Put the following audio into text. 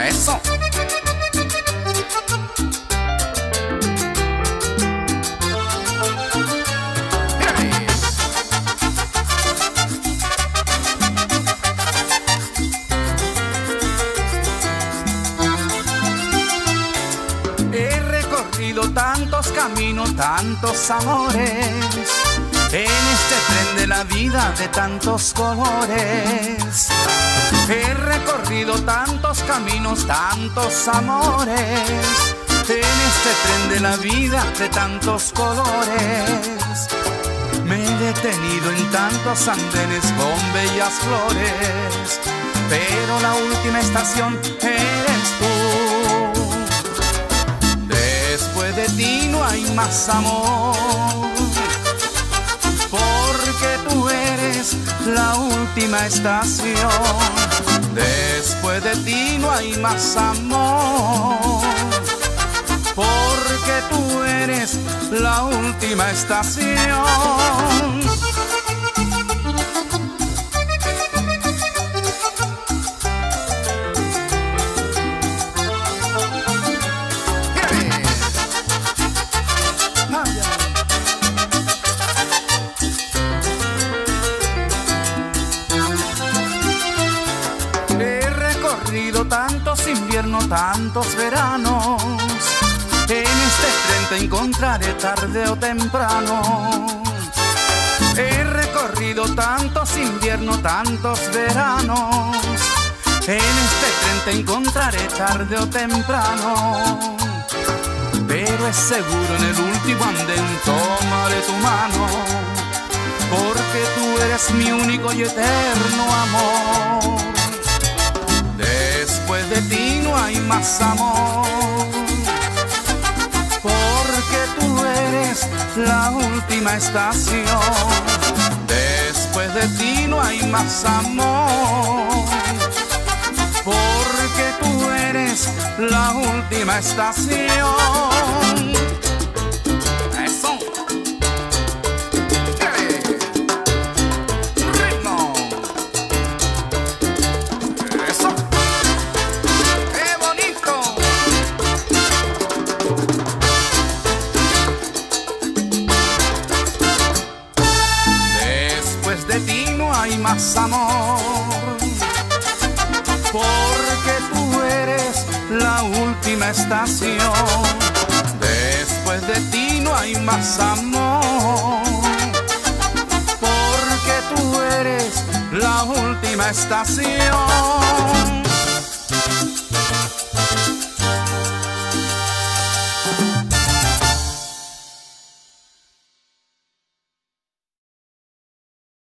Eso. He recorrido tantos caminos, tantos amores, en este tren de la vida de tantos colores. He recorrido tantos caminos, tantos amores, en este tren de la vida de tantos colores. Me he detenido en tantos andenes con bellas flores, pero la última estación eres tú. Después de ti no hay más amor, porque tú eres la última estación. Después de ti no hay más amor, porque tú eres la última estación. Tantos inviernos, tantos veranos, en este tren te encontraré tarde o temprano. He recorrido tantos inviernos, tantos veranos, en este tren te encontraré tarde o temprano. Pero es seguro en el último andén tomaré tu mano, porque tú eres mi único y eterno amor. Después de ti no hay más amor, porque tú eres la última estación. Después de ti no hay más amor, porque tú eres la última estación. Eso. Ritmo. Eso. De ti no hay más amor, porque tú eres la última estación. Después de ti no hay más amor, porque tú eres la última estación.